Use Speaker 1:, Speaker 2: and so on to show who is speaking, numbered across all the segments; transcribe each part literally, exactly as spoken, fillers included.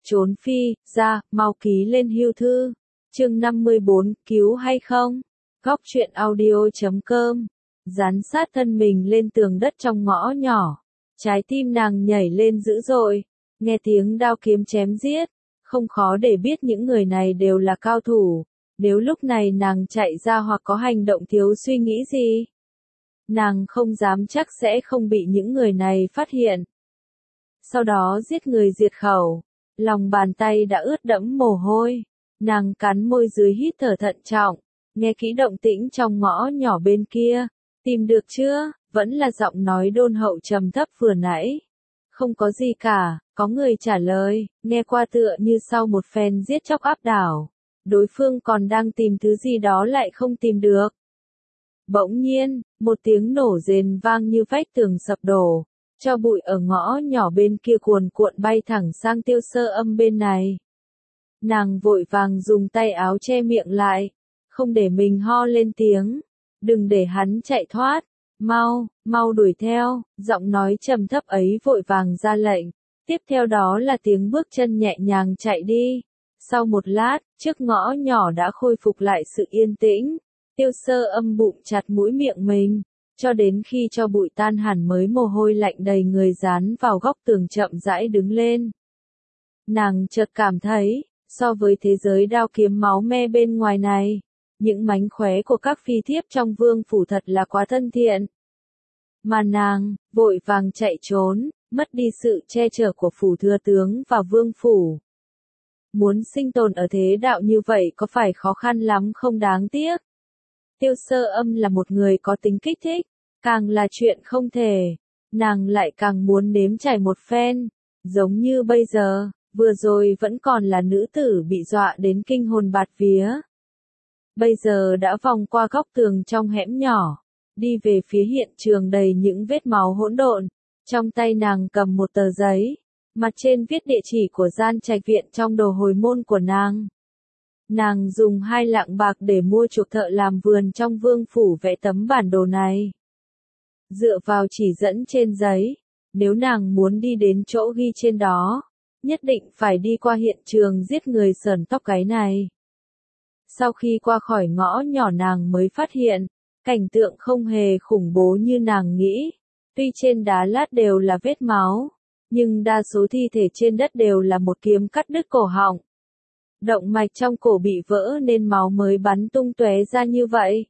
Speaker 1: Trốn phi, ra, mau ký lên hưu thư. Chương năm mươi bốn, cứu hay không? Góc truyện audio chấm com. Dán sát thân mình lên tường đất trong ngõ nhỏ. Trái tim nàng nhảy lên dữ dội. Nghe tiếng đao kiếm chém giết. Không khó để biết những người này đều là cao thủ. Nếu lúc này nàng chạy ra hoặc có hành động thiếu suy nghĩ gì, nàng không dám chắc sẽ không bị những người này phát hiện. Sau đó giết người diệt khẩu. Lòng bàn tay đã ướt đẫm mồ hôi. Nàng cắn môi dưới hít thở thận trọng. Nghe kỹ động tĩnh trong ngõ nhỏ bên kia. Tìm được chưa? Vẫn là giọng nói đôn hậu trầm thấp vừa nãy. Không có gì cả, có người trả lời, nghe qua tựa như sau một phen giết chóc áp đảo. Đối phương còn đang tìm thứ gì đó lại không tìm được. Bỗng nhiên, một tiếng nổ rền vang như vách tường sập đổ. Cho bụi ở ngõ nhỏ bên kia cuồn cuộn bay thẳng sang Tiêu Sơ Âm bên này. Nàng vội vàng dùng tay áo che miệng lại, không để mình ho lên tiếng. Đừng để hắn chạy thoát, mau, mau đuổi theo, giọng nói trầm thấp ấy vội vàng ra lệnh. Tiếp theo đó là tiếng bước chân nhẹ nhàng chạy đi. Sau một lát, trước ngõ nhỏ đã khôi phục lại sự yên tĩnh. Tiêu Sơ Âm bụng chặt mũi miệng mình, cho đến khi cho bụi tan hẳn mới mồ hôi lạnh đầy người dán vào góc tường chậm rãi đứng lên. Nàng chợt cảm thấy, so với thế giới đao kiếm máu me bên ngoài này, những mánh khóe của các phi thiếp trong vương phủ thật là quá thân thiện. Mà nàng, vội vàng chạy trốn, mất đi sự che chở của phủ thừa tướng và vương phủ. Muốn sinh tồn ở thế đạo như vậy có phải khó khăn lắm không đáng tiếc. Tiêu Sơ Âm là một người có tính kích thích, càng là chuyện không thể, nàng lại càng muốn nếm trải một phen, giống như bây giờ, vừa rồi vẫn còn là nữ tử bị dọa đến kinh hồn bạt vía. Bây giờ đã vòng qua góc tường trong hẻm nhỏ, đi về phía hiện trường đầy những vết máu hỗn độn, trong tay nàng cầm một tờ giấy, mặt trên viết địa chỉ của gian trạch viện trong đồ hồi môn của nàng. Nàng dùng hai lạng bạc để mua chuộc thợ làm vườn trong vương phủ vẽ tấm bản đồ này. Dựa vào chỉ dẫn trên giấy, nếu nàng muốn đi đến chỗ ghi trên đó, nhất định phải đi qua hiện trường giết người sờn tóc gáy này. Sau khi qua khỏi ngõ nhỏ nàng mới phát hiện, cảnh tượng không hề khủng bố như nàng nghĩ. Tuy trên đá lát đều là vết máu, nhưng đa số thi thể trên đất đều là một kiếm cắt đứt cổ họng. Động mạch trong cổ bị vỡ nên máu mới bắn tung tóe ra như vậy.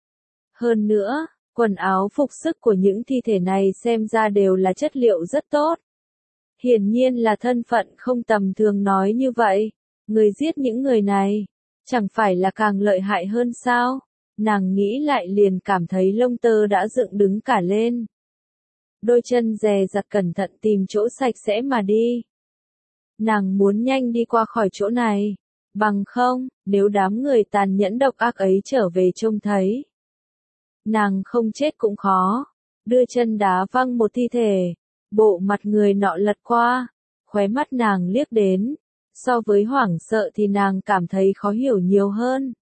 Speaker 1: Hơn nữa, quần áo phục sức của những thi thể này xem ra đều là chất liệu rất tốt. Hiển nhiên là thân phận không tầm thường nói như vậy. Người giết những người này, chẳng phải là càng lợi hại hơn sao? Nàng nghĩ lại liền cảm thấy lông tơ đã dựng đứng cả lên. Đôi chân dè dặt cẩn thận tìm chỗ sạch sẽ mà đi. Nàng muốn nhanh đi qua khỏi chỗ này. Bằng không, nếu đám người tàn nhẫn độc ác ấy trở về trông thấy, nàng không chết cũng khó. Đưa chân đá văng một thi thể, bộ mặt người nọ lật qua, khóe mắt nàng liếc đến. So với hoảng sợ thì nàng cảm thấy khó hiểu nhiều hơn.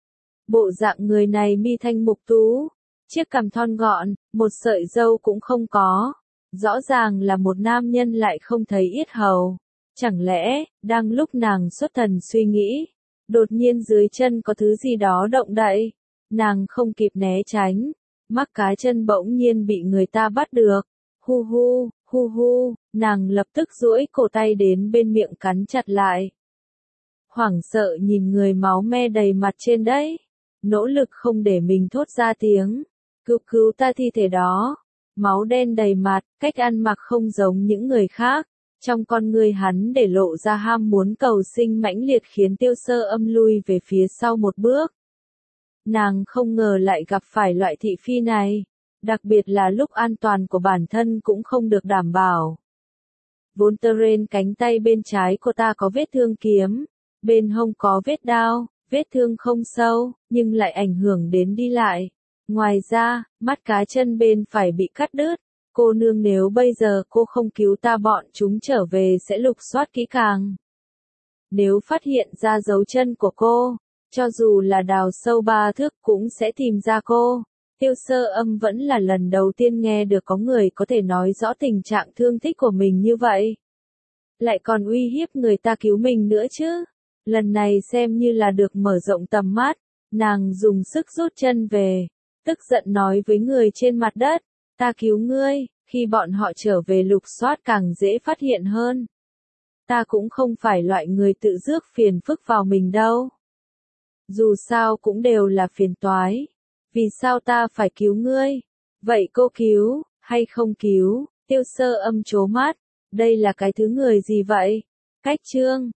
Speaker 1: Bộ dạng người này mi thanh mục tú, chiếc cằm thon gọn, một sợi râu cũng không có. Rõ ràng là một nam nhân lại không thấy yết hầu. Chẳng lẽ, đang lúc nàng xuất thần suy nghĩ, đột nhiên dưới chân có thứ gì đó động đậy, nàng không kịp né tránh, mắc cá chân bỗng nhiên bị người ta bắt được, hu hu, hu hu, nàng lập tức duỗi cổ tay đến bên miệng cắn chặt lại. Hoảng sợ nhìn người máu me đầy mặt trên đấy, nỗ lực không để mình thốt ra tiếng, cứu cứu ta thi thể đó, máu đen đầy mặt, cách ăn mặc không giống những người khác. Trong con người hắn để lộ ra ham muốn cầu sinh mãnh liệt khiến Tiêu Sơ Âm lui về phía sau một bước. Nàng không ngờ lại gặp phải loại thị phi này, đặc biệt là lúc an toàn của bản thân cũng không được đảm bảo. Vốn trên cánh tay bên trái của ta có vết thương kiếm, bên hông có vết đao, vết thương không sâu, nhưng lại ảnh hưởng đến đi lại. Ngoài ra, mắt cá chân bên phải bị cắt đứt. Cô nương nếu bây giờ cô không cứu ta bọn chúng trở về sẽ lục soát kỹ càng. Nếu phát hiện ra dấu chân của cô, cho dù là đào sâu ba thước cũng sẽ tìm ra cô. Tiêu Sơ Âm vẫn là lần đầu tiên nghe được có người có thể nói rõ tình trạng thương tích của mình như vậy. lại còn uy hiếp người ta cứu mình nữa chứ. Lần này xem như là được mở rộng tầm mắt, nàng dùng sức rút chân về, tức giận nói với người trên mặt đất, ta cứu ngươi, khi bọn họ trở về lục soát càng dễ phát hiện hơn. Ta cũng không phải loại người tự rước phiền phức vào mình đâu. Dù sao cũng đều là phiền toái. Vì sao ta phải cứu ngươi? Vậy cô cứu, hay không cứu? Tiêu Sơ Âm trố mắt. Đây là cái thứ người gì vậy? Cách trương,